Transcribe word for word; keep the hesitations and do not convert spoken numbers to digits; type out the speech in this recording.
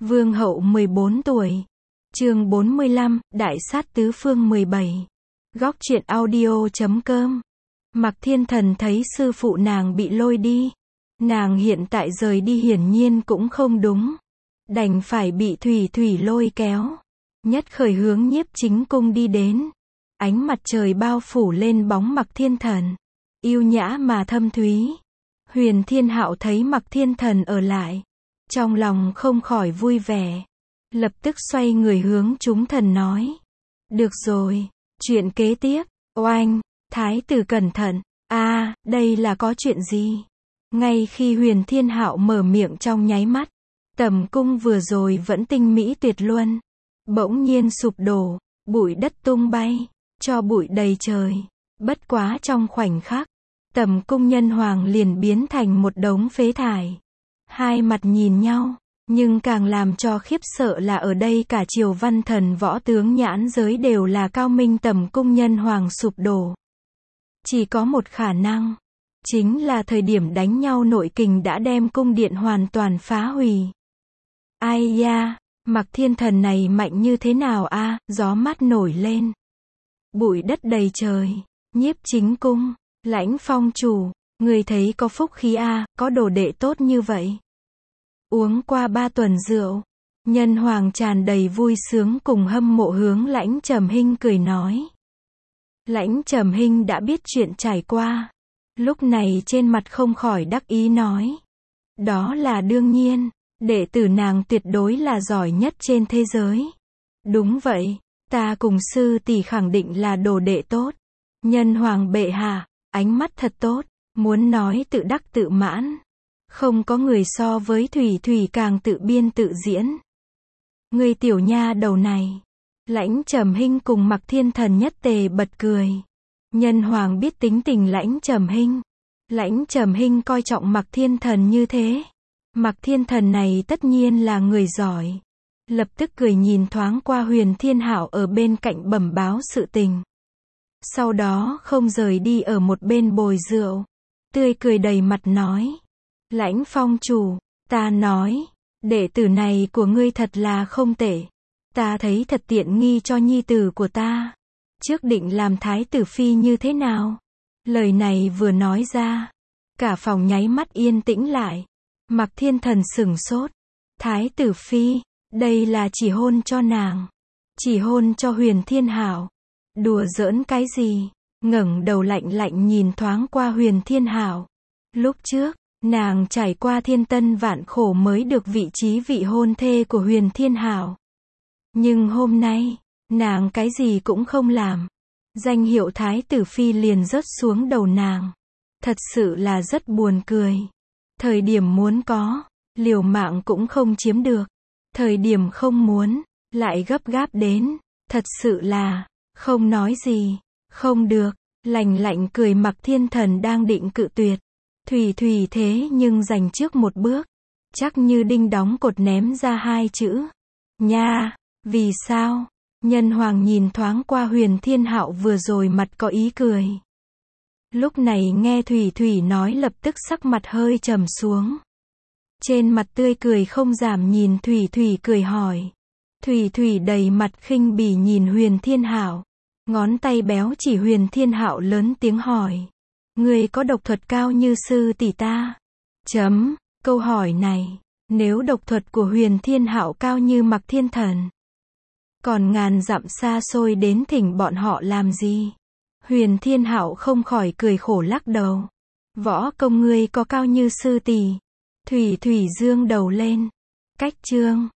Vương hậu mười bốn tuổi. Chương bốn mươi lăm, Đại sát tứ phương mười bảy. Góc truyện audio chấm com. Mạc Thiên Thần thấy sư phụ nàng bị lôi đi. Nàng hiện tại rời đi hiển nhiên cũng không đúng. Đành phải bị Thủy Thủy lôi kéo. Nhất khởi hướng Nhiếp Chính Cung đi đến. Ánh mặt trời bao phủ lên bóng Mạc Thiên Thần. Yêu nhã mà thâm thúy. Huyền Thiên Hạo thấy Mạc Thiên Thần ở lại. Trong lòng không khỏi vui vẻ. Lập tức xoay người hướng chúng thần nói. Được rồi, chuyện kế tiếp. Oanh, thái tử cẩn thận. A, đây là có chuyện gì? Ngay khi Huyền Thiên Hạo mở miệng trong nháy mắt, tầm cung vừa rồi vẫn tinh mỹ tuyệt luân, bỗng nhiên sụp đổ, bụi đất tung bay, cho bụi đầy trời. Bất quá trong khoảnh khắc, tầm cung nhân hoàng liền biến thành một đống phế thải. Hai mặt nhìn nhau, nhưng càng làm cho khiếp sợ là ở đây cả triều văn thần võ tướng nhãn giới đều là cao minh tầm cung nhân hoàng sụp đổ. Chỉ có một khả năng, chính là thời điểm đánh nhau nội kình đã đem cung điện hoàn toàn phá hủy. Ai da, Mạc Thiên Thần này mạnh như thế nào a? À, gió mát nổi lên. Bụi đất đầy trời, Nhiếp Chính Cung, Lãnh Phong chủ, người thấy có phúc khí a, à, có đồ đệ tốt như vậy. Uống qua ba tuần rượu, nhân hoàng tràn đầy vui sướng cùng hâm mộ hướng Lãnh Trầm Hinh cười nói. Lãnh Trầm Hinh đã biết chuyện trải qua, lúc này trên mặt không khỏi đắc ý nói. Đó là đương nhiên, đệ tử nàng tuyệt đối là giỏi nhất trên thế giới. Đúng vậy, ta cùng sư tỷ khẳng định là đồ đệ tốt. Nhân hoàng bệ hạ, ánh mắt thật tốt, muốn nói tự đắc tự mãn. Không có người so với Thủy Thủy càng tự biên tự diễn. Người tiểu nha đầu này. Lãnh Trầm Hinh cùng Mạc Thiên Thần nhất tề bật cười. Nhân hoàng biết tính tình Lãnh Trầm Hinh. Lãnh Trầm Hinh coi trọng Mạc Thiên Thần như thế. Mạc Thiên Thần này tất nhiên là người giỏi. Lập tức cười nhìn thoáng qua Huyền Thiên Hạo ở bên cạnh bẩm báo sự tình. Sau đó không rời đi ở một bên bồi rượu. Tươi cười đầy mặt nói. Lãnh Phong chủ, ta nói, đệ tử này của ngươi thật là không tệ. Ta thấy thật tiện nghi cho nhi tử của ta. Trước định làm thái tử phi như thế nào? Lời này vừa nói ra, cả phòng nháy mắt yên tĩnh lại. Mạc Thiên Thần sửng sốt. Thái tử phi, đây là chỉ hôn cho nàng. Chỉ hôn cho Huyền Thiên Hạo. Đùa giỡn cái gì? Ngẩng đầu lạnh lạnh nhìn thoáng qua Huyền Thiên Hạo. Lúc trước, nàng trải qua thiên tân vạn khổ mới được vị trí vị hôn thê của Huyền Thiên Hạo. Nhưng hôm nay, nàng cái gì cũng không làm. Danh hiệu thái tử phi liền rớt xuống đầu nàng. Thật sự là rất buồn cười. Thời điểm muốn có, liều mạng cũng không chiếm được. Thời điểm không muốn, lại gấp gáp đến. Thật sự là, không nói gì, không được. Lạnh lạnh cười Mạc Thiên Thần đang định cự tuyệt. Thủy Thủy thế nhưng giành trước một bước. Chắc như đinh đóng cột ném ra hai chữ. Nha, vì sao? Nhân hoàng nhìn thoáng qua Huyền Thiên Hạo vừa rồi mặt có ý cười. Lúc này nghe Thủy Thủy nói lập tức sắc mặt hơi trầm xuống. Trên mặt tươi cười không giảm nhìn Thủy Thủy cười hỏi. Thủy Thủy đầy mặt khinh bỉ nhìn Huyền Thiên Hạo. Ngón tay béo chỉ Huyền Thiên Hạo lớn tiếng hỏi. Người có độc thuật cao như sư tỷ ta? Chấm, câu hỏi này, nếu độc thuật của Huyền Thiên Hạo cao như Mạc Thiên Thần, còn ngàn dặm xa xôi đến thỉnh bọn họ làm gì? Huyền Thiên Hạo không khỏi cười khổ lắc đầu. Võ công ngươi có cao như sư tỷ? Thủy Thủy dương đầu lên. Cách chương,